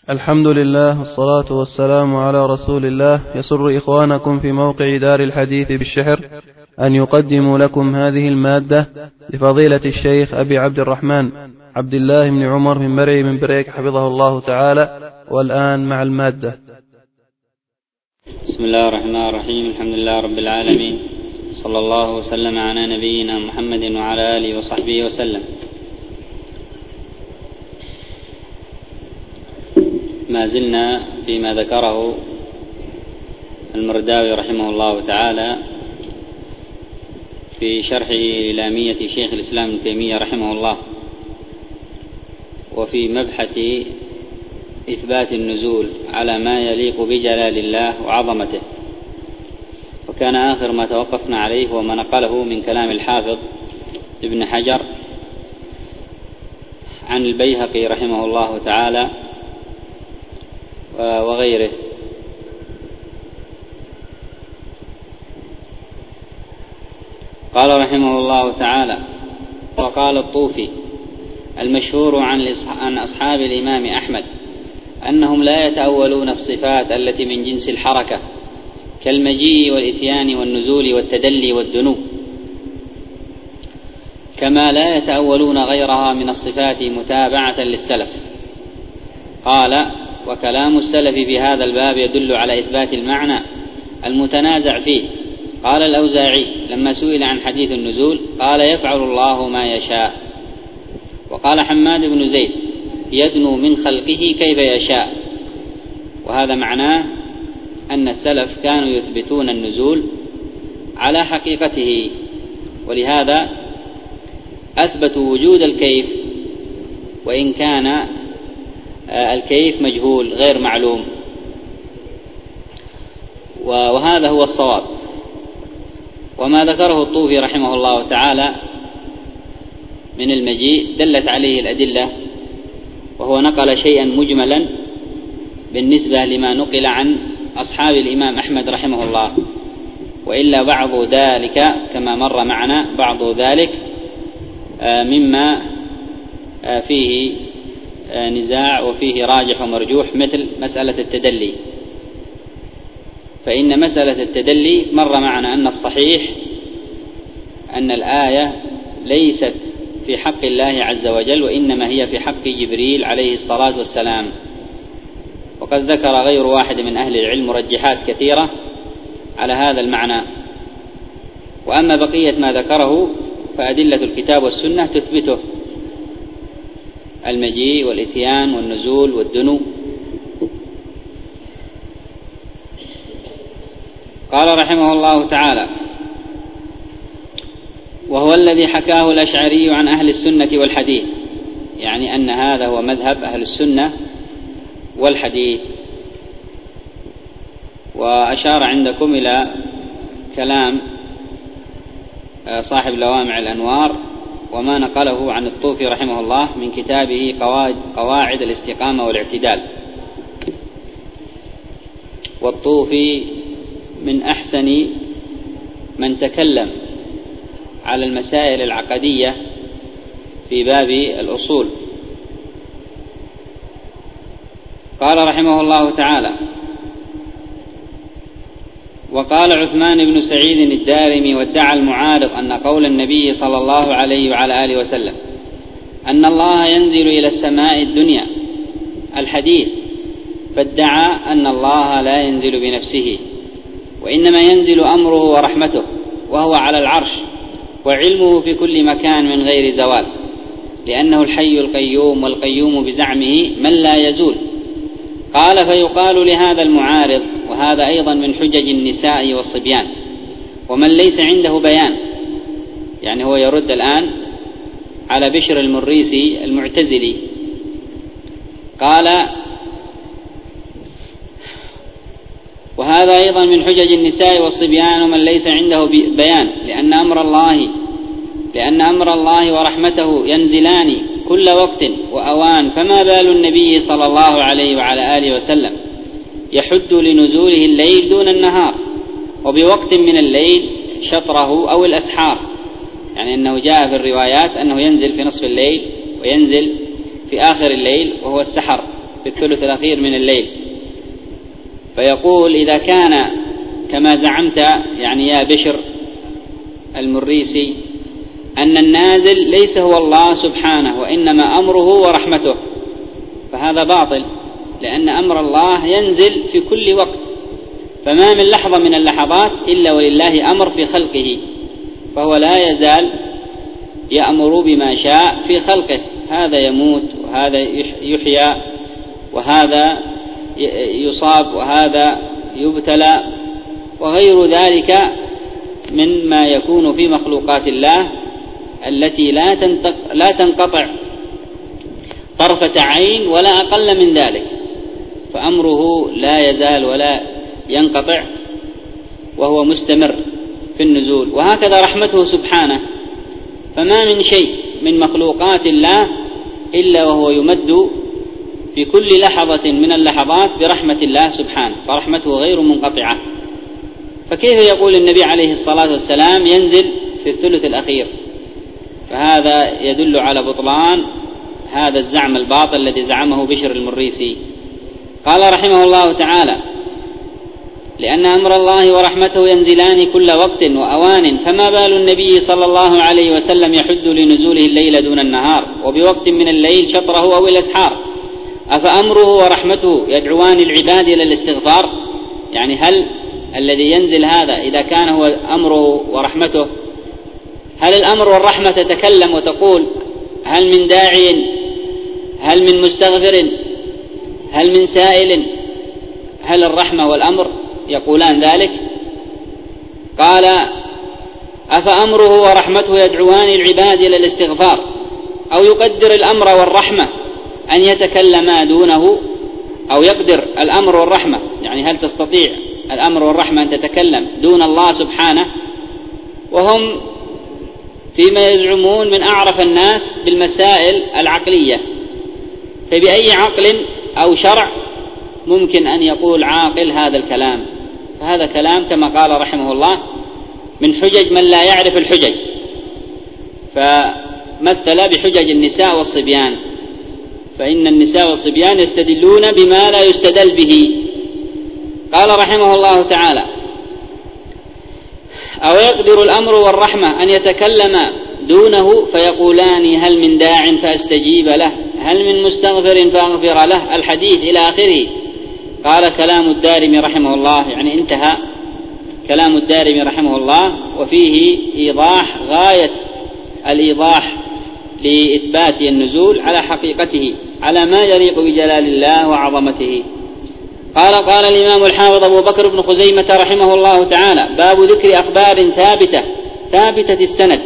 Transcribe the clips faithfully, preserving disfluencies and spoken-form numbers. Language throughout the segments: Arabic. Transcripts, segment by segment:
الحمد لله والصلاة والسلام على رسول الله. يسر إخوانكم في موقع دار الحديث بالشحر أن يقدموا لكم هذه المادة لفضيلة الشيخ أبي عبد الرحمن عبد الله بن عمر بن مرعي من بريك حفظه الله تعالى. والآن مع المادة. بسم الله الرحمن الرحيم. الحمد لله رب العالمين، صلى الله وسلم على نبينا محمد وعلى آله وصحبه وسلم. ما زلنا فيما ذكره المرداوي رحمه الله تعالى في شرحه للامية شيخ الإسلام ابن تيمية رحمه الله، وفي مبحث إثبات النزول على ما يليق بجلال الله وعظمته. وكان آخر ما توقفنا عليه وما نقله من كلام الحافظ ابن حجر عن البيهقي رحمه الله تعالى وغيره. قال رحمه الله تعالى: وقال الطوفي: المشهور عن أصحاب الإمام أحمد أنهم لا يتأولون الصفات التي من جنس الحركة كالمجيء والإتيان والنزول والتدلي والدنو، كما لا يتأولون غيرها من الصفات متابعة للسلف. قال: وكلام السلف بهذا الباب يدل على إثبات المعنى المتنازع فيه. قال الأوزاعي لما سئل عن حديث النزول قال: يفعل الله ما يشاء. وقال حماد بن زيد: يدنو من خلقه كيف يشاء. وهذا معناه أن السلف كانوا يثبتون النزول على حقيقته، ولهذا أثبتوا وجود الكيف وإن كان الكيف مجهول غير معلوم، وهذا هو الصواب. وما ذكره الطوفي رحمه الله تعالى من المجيء دلت عليه الأدلة، وهو نقل شيئا مجملا بالنسبة لما نقل عن أصحاب الإمام أحمد رحمه الله، وإلا بعض ذلك كما مر معنا بعض ذلك مما فيه نزاع وفيه راجح ومرجوح، مثل مسألة التدلي. فإن مسألة التدلي مر معنا أن الصحيح أن الآية ليست في حق الله عز وجل، وإنما هي في حق جبريل عليه الصلاة والسلام. وقد ذكر غير واحد من أهل العلم مرجحات كثيرة على هذا المعنى. وأما بقية ما ذكره فأدلة الكتاب والسنة تثبته: المجيء والإتيان والنزول والدنو. قال رحمه الله تعالى: وهو الذي حكاه الأشعري عن أهل السنة والحديث، يعني أن هذا هو مذهب أهل السنة والحديث. وأشار عندكم إلى كلام صاحب لوامع الأنوار وما نقله عن الطوفي رحمه الله من كتابه قواعد الاستقامة والاعتدال. والطوفي من أحسن من تكلم على المسائل العقدية في باب الأصول. قال رحمه الله تعالى: وقال عثمان بن سعيد الدارمي وادعى المعارض أن قول النبي صلى الله عليه وعلى آله وسلم أن الله ينزل إلى السماء الدنيا الحديث، فادعى أن الله لا ينزل بنفسه، وإنما ينزل أمره ورحمته، وهو على العرش، وعلمه في كل مكان من غير زوال، لأنه الحي القيوم، والقيوم بزعمه من لا يزول. قال: فيقال لهذا المعارض، وهذا أيضا من حجج النساء والصبيان ومن ليس عنده بيان، يعني هو يرد الآن على بشر المريسي المعتزلي. قال: وهذا أيضا من حجج النساء والصبيان ومن ليس عنده بيان، لأن أمر الله لأن أمر الله ورحمته ينزلان كل وقت وأوان، فما بال النبي صلى الله عليه وعلى آله وسلم يحد لنزوله الليل دون النهار، وبوقت من الليل شطره أو الأسحار، يعني أنه جاء في الروايات أنه ينزل في نصف الليل وينزل في آخر الليل وهو السحر، في الثلث الأخير من الليل، فيقول إذا كان كما زعمت يعني يا بشر المريسي أن النازل ليس هو الله سبحانه وإنما أمره ورحمته، فهذا باطل، لأن أمر الله ينزل في كل وقت، فما من لحظة من اللحظات إلا ولله أمر في خلقه، فهو لا يزال يأمر بما شاء في خلقه، هذا يموت وهذا يحيى وهذا يصاب وهذا يبتلى وغير ذلك مما يكون في مخلوقات الله التي لا تنقطع طرفة عين ولا أقل من ذلك، فأمره لا يزال ولا ينقطع وهو مستمر في النزول. وهكذا رحمته سبحانه، فما من شيء من مخلوقات الله إلا وهو يمد في كل لحظة من اللحظات برحمة الله سبحانه، فرحمته غير منقطعة. فكيف يقول النبي عليه الصلاة والسلام ينزل في الثلث الأخير؟ فهذا يدل على بطلان هذا الزعم الباطل الذي زعمه بشر المريسي. قال رحمه الله تعالى: لأن أمر الله ورحمته ينزلان كل وقت وأوان، فما بال النبي صلى الله عليه وسلم يحد لنزوله الليل دون النهار وبوقت من الليل شطره أو الأسحار؟ أفأمره ورحمته يدعوان العباد إلى الاستغفار؟ يعني هل الذي ينزل هذا إذا كان هو أمره ورحمته، هل الأمر والرحمة تتكلم وتقول هل من داعي، هل من مستغفر، هل من سائل؟ هل الرحمة والأمر يقولان ذلك؟ قال: أفأمره ورحمته يدعوان العباد إلى الاستغفار، أو يقدر الأمر والرحمة أن يتكلما دونه، أو يقدر الأمر والرحمة، يعني هل تستطيع الأمر والرحمة أن تتكلم دون الله سبحانه؟ وهم فيما يزعمون من أعرف الناس بالمسائل العقلية، فبأي عقل أو شرع ممكن أن يقول عاقل هذا الكلام؟ فهذا كلام كما قال رحمه الله من حجج من لا يعرف الحجج، فمثل بحجج النساء والصبيان، فإن النساء والصبيان يستدلون بما لا يستدل به. قال رحمه الله تعالى: أو يقدر الأمر والرحمة أن يتكلم دونه فيقولان هل من داع فأستجيب له، هل من مستغفر فأغفر له، الحديث إلى آخره. قال كلام الدارمي رحمه الله، يعني انتهى كلام الدارمي رحمه الله، وفيه إيضاح غاية الإيضاح لإثبات النزول على حقيقته، على ما يليق بجلال الله وعظمته. قال قال الإمام الحافظ أبو بكر بن خزيمة رحمه الله تعالى: باب ذكر أخبار ثابتة ثابتة السند.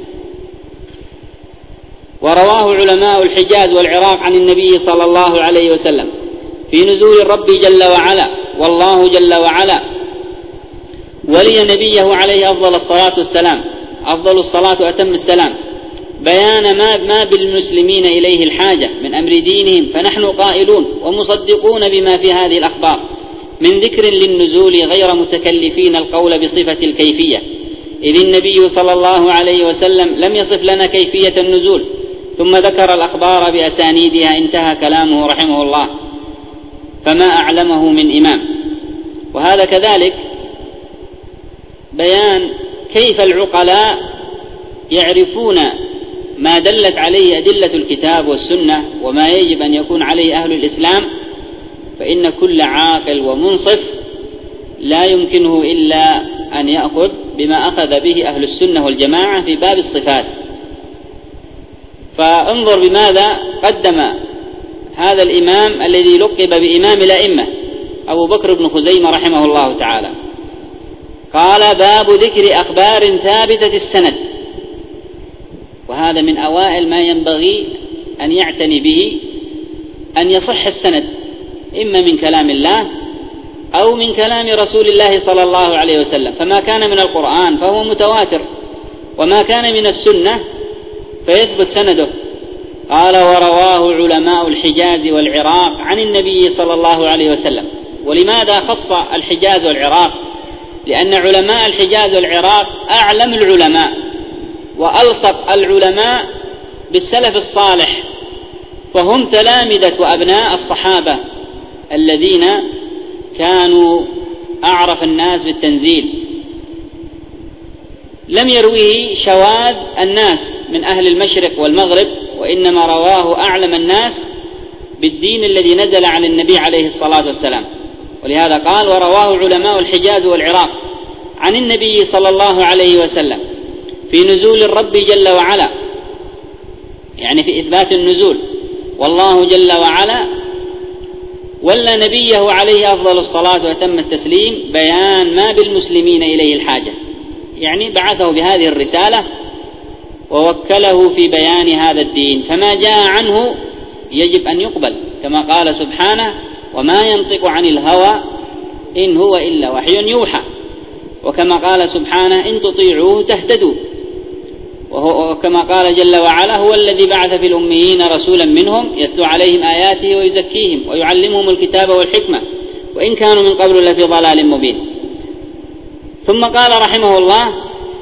ورواه علماء الحجاز والعراق عن النبي صلى الله عليه وسلم في نزول الرب جل وعلا، والله جل وعلا ولي نبيه عليه أفضل الصلاة والسلام أفضل الصلاة وأتم السلام بيان ما, ما بالمسلمين إليه الحاجة من أمر دينهم، فنحن قائلون ومصدقون بما في هذه الأخبار من ذكر للنزول غير متكلفين القول بصفة الكيفية، إذ النبي صلى الله عليه وسلم لم يصف لنا كيفية النزول، ثم ذكر الأخبار بأسانيدها. انتهى كلامه رحمه الله، فما أعلمه من إمام. وهذا كذلك بيان كيف العقلاء يعرفون ما دلت عليه أدلة الكتاب والسنة وما يجب أن يكون عليه أهل الإسلام، فإن كل عاقل ومنصف لا يمكنه إلا أن يأخذ بما أخذ به أهل السنة والجماعة في باب الصفات. فانظر بماذا قدم هذا الإمام الذي لقب بإمام الأئمة أبو بكر بن خزيمة رحمه الله تعالى. قال: باب ذكر أخبار ثابتة السند، وهذا من أوائل ما ينبغي أن يعتني به، أن يصح السند إما من كلام الله أو من كلام رسول الله صلى الله عليه وسلم، فما كان من القرآن فهو متواتر، وما كان من السنة فيثبت سنده. قال: ورواه علماء الحجاز والعراق عن النبي صلى الله عليه وسلم. ولماذا خص الحجاز والعراق؟ لأن علماء الحجاز والعراق أعلم العلماء وألصق العلماء بالسلف الصالح، فهم تلامذة وأبناء الصحابة الذين كانوا أعرف الناس بالتنزيل، لم يرويه شواذ الناس من أهل المشرق والمغرب، وإنما رواه أعلم الناس بالدين الذي نزل على النبي عليه الصلاة والسلام. ولهذا قال: ورواه علماء الحجاز والعراق عن النبي صلى الله عليه وسلم في نزول الرب جل وعلا، يعني في إثبات النزول، والله جل وعلا ولى نبيه عليه أفضل الصلاة وأتم التسليم بيان ما بالمسلمين إليه الحاجة، يعني بعثه بهذه الرسالة ووكله في بيان هذا الدين، فما جاء عنه يجب أن يقبل، كما قال سبحانه: وما ينطق عن الهوى إن هو إلا وحي يوحى، وكما قال سبحانه: إن تطيعوه تهتدوا، وكما قال جل وعلا: هو الذي بعث في الأميين رسولا منهم يتلو عليهم آياته ويزكيهم ويعلمهم الكتاب والحكمة وإن كانوا من قبل لفي ضلال مبين. ثم قال رحمه الله: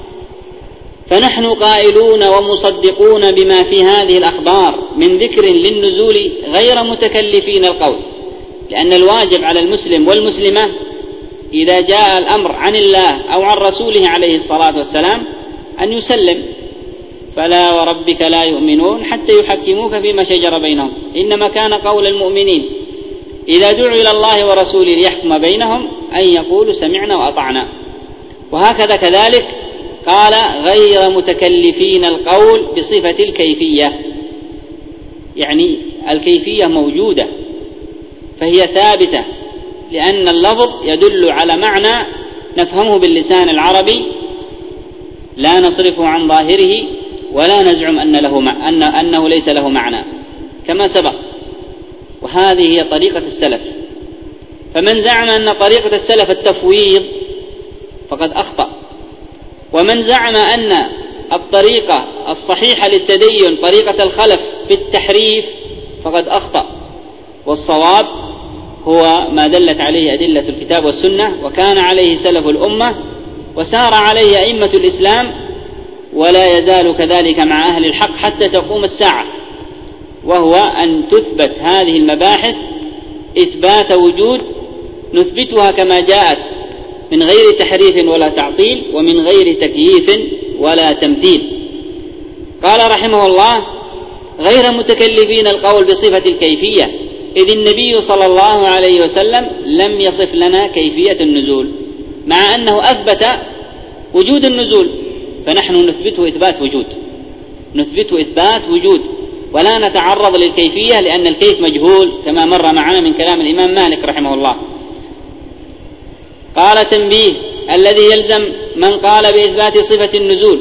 فنحن قائلون ومصدقون بما في هذه الأخبار من ذكر للنزول غير متكلفين القول، لأن الواجب على المسلم والمسلمة إذا جاء الأمر عن الله أو عن رسوله عليه الصلاة والسلام أن يسلم. فلا وربك لا يؤمنون حتى يحكموك فيما شجر بينهم، إنما كان قول المؤمنين إذا دعوا إلى الله ورسوله ليحكم بينهم أن يقولوا سمعنا وأطعنا. وهكذا كذلك قال: غير متكلفين القول بصفة الكيفية، يعني الكيفية موجودة فهي ثابتة، لأن اللفظ يدل على معنى نفهمه باللسان العربي لا نصرفه عن ظاهره ولا نزعم أن له مع... أن... أنه ليس له معنى كما سبق. وهذه هي طريقة السلف، فمن زعم أن طريقة السلف التفويض فقد أخطأ، ومن زعم أن الطريقة الصحيحة للتدين طريقة الخلف في التحريف فقد أخطأ. والصواب هو ما دلت عليه أدلة الكتاب والسنة، وكان عليه سلف الأمة وسار عليه أئمة الإسلام، ولا يزال كذلك مع أهل الحق حتى تقوم الساعة، وهو أن تثبت هذه المباحث إثبات وجود نثبتها كما جاءت من غير تحريف ولا تعطيل، ومن غير تكييف ولا تمثيل. قال رحمه الله: غير متكلفين القول بصفة الكيفية، إذ النبي صلى الله عليه وسلم لم يصف لنا كيفية النزول، مع أنه أثبت وجود النزول، فنحن نثبته إثبات وجود، نثبته إثبات وجود ولا نتعرض للكيفية، لأن الكيف مجهول كما مر معنا من كلام الإمام مالك رحمه الله. قال: تنبيه: الذي يلزم من قال بإثبات صفة النزول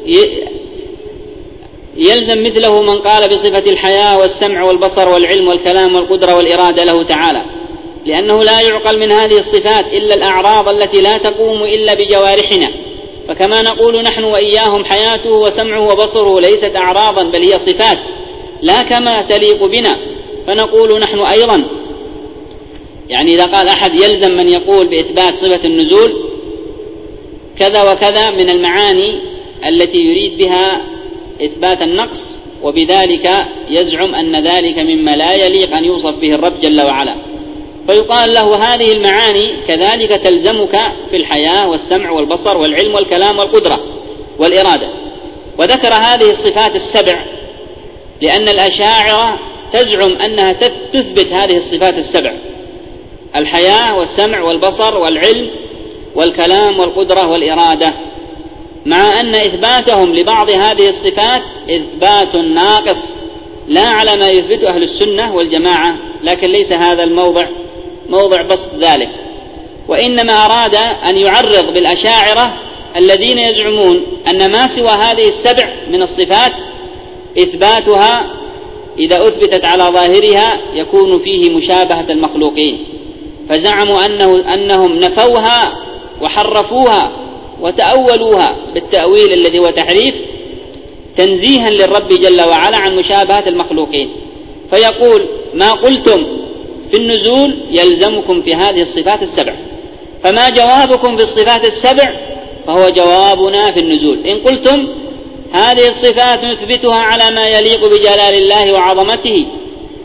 يلزم مثله من قال بصفة الحياة والسمع والبصر والعلم والكلام والقدرة والإرادة له تعالى، لأنه لا يعقل من هذه الصفات إلا الأعراض التي لا تقوم إلا بجوارحنا، فكما نقول نحن وإياهم حياته وسمعه وبصره ليست أعراضا بل هي صفات لا كما تليق بنا، فنقول نحن أيضا. يعني إذا قال أحد يلزم من يقول بإثبات صفة النزول كذا وكذا من المعاني التي يريد بها إثبات النقص، وبذلك يزعم أن ذلك مما لا يليق أن يوصف به الرب جل وعلا، فيقال له: هذه المعاني كذلك تلزمك في الحياة والسمع والبصر والعلم والكلام والقدرة والإرادة. وذكر هذه الصفات السبع لأن الأشاعرة تزعم أنها تثبت هذه الصفات السبع: الحياة والسمع والبصر والعلم والكلام والقدرة والإرادة، مع أن إثباتهم لبعض هذه الصفات إثبات ناقص لا على ما يثبت أهل السنة والجماعة، لكن ليس هذا الموضع موضع بسط ذلك، وإنما أراد أن يعرض بالأشاعرة الذين يزعمون أن ما سوى هذه السبع من الصفات إثباتها إذا أثبتت على ظاهرها يكون فيه مشابهة المخلوقين، فزعموا أنه أنهم نفوها وحرفوها وتأولوها بالتأويل الذي هو تحريف تنزيها للرب جل وعلا عن مشابهة المخلوقين. فيقول: ما قلتم في النزول يلزمكم في هذه الصفات السبع، فما جوابكم في الصفات السبع فهو جوابنا في النزول. إن قلتم هذه الصفات نثبتها على ما يليق بجلال الله وعظمته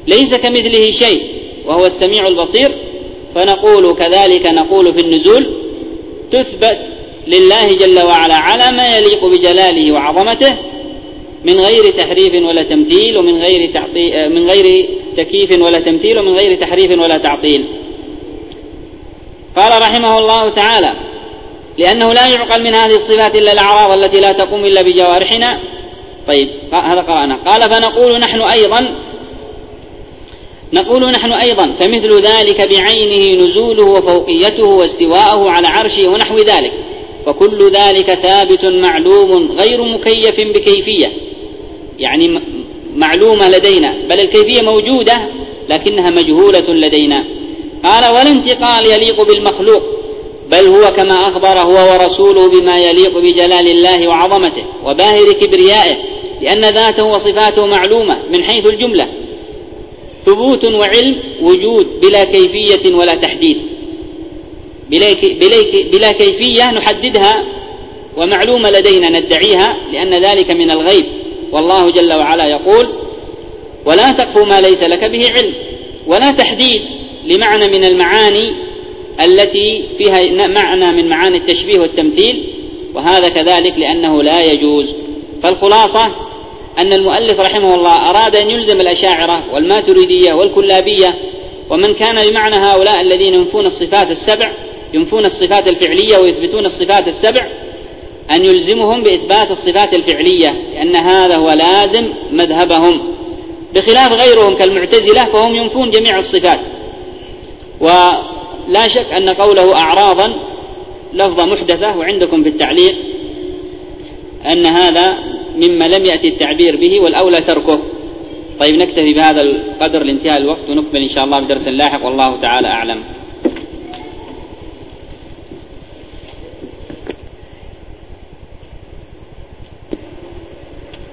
ليس كمثله شيء وهو السميع البصير، فنقول كذلك نقول في النزول تثبت لله جل وعلا على ما يليق بجلاله وعظمته من غير تحريف ولا تمثيل ومن غير تعطيل من غير تكييف ولا تمثيل ومن غير تحريف ولا تعطيل. قال رحمه الله تعالى: لأنه لا يعقل من هذه الصفات إلا الأعراض التي لا تقوم إلا بجوارحنا. طيب هذا قرأنا. قال: فنقول نحن أيضا نقول نحن أيضا فمثل ذلك بعينه نزوله وفوقيته واستواءه على عرشه ونحو ذلك، فكل ذلك ثابت معلوم غير مكيف بكيفية، يعني معلومة لدينا، بل الكيفية موجودة لكنها مجهولة لدينا. قال: ولا انتقال يليق بالمخلوق، بل هو كما أخبر هو ورسوله بما يليق بجلال الله وعظمته وباهر كبريائه، لأن ذاته وصفاته معلومة من حيث الجملة، ثبوت وعلم وجود بلا كيفية ولا تحديد. بلا كيفية نحددها ومعلومة لدينا ندعيها لأن ذلك من الغيب، والله جل وعلا يقول: ولا تقف ما ليس لك به علم. ولا تحديد لمعنى من المعاني التي فيها معنى من معاني التشبيه والتمثيل، وهذا كذلك لأنه لا يجوز. فالخلاصة أن المؤلف رحمه الله أراد أن يلزم الأشاعرة والماتريدية والكلابية ومن كان بمعنى هؤلاء الذين ينفون الصفات السبع ينفون الصفات الفعلية ويثبتون الصفات السبع، أن يلزمهم بإثبات الصفات الفعلية، لأن هذا هو لازم مذهبهم، بخلاف غيرهم كالمعتزلة فهم ينفون جميع الصفات. ولا شك أن قوله أعراضا لفظة محدثة، وعندكم في التعليق أن هذا مما لم يأتي التعبير به والأولى تركه. طيب نكتفي بهذا القدر لانتهاء الوقت، ونكمل إن شاء الله بدرس لاحق، والله تعالى أعلم.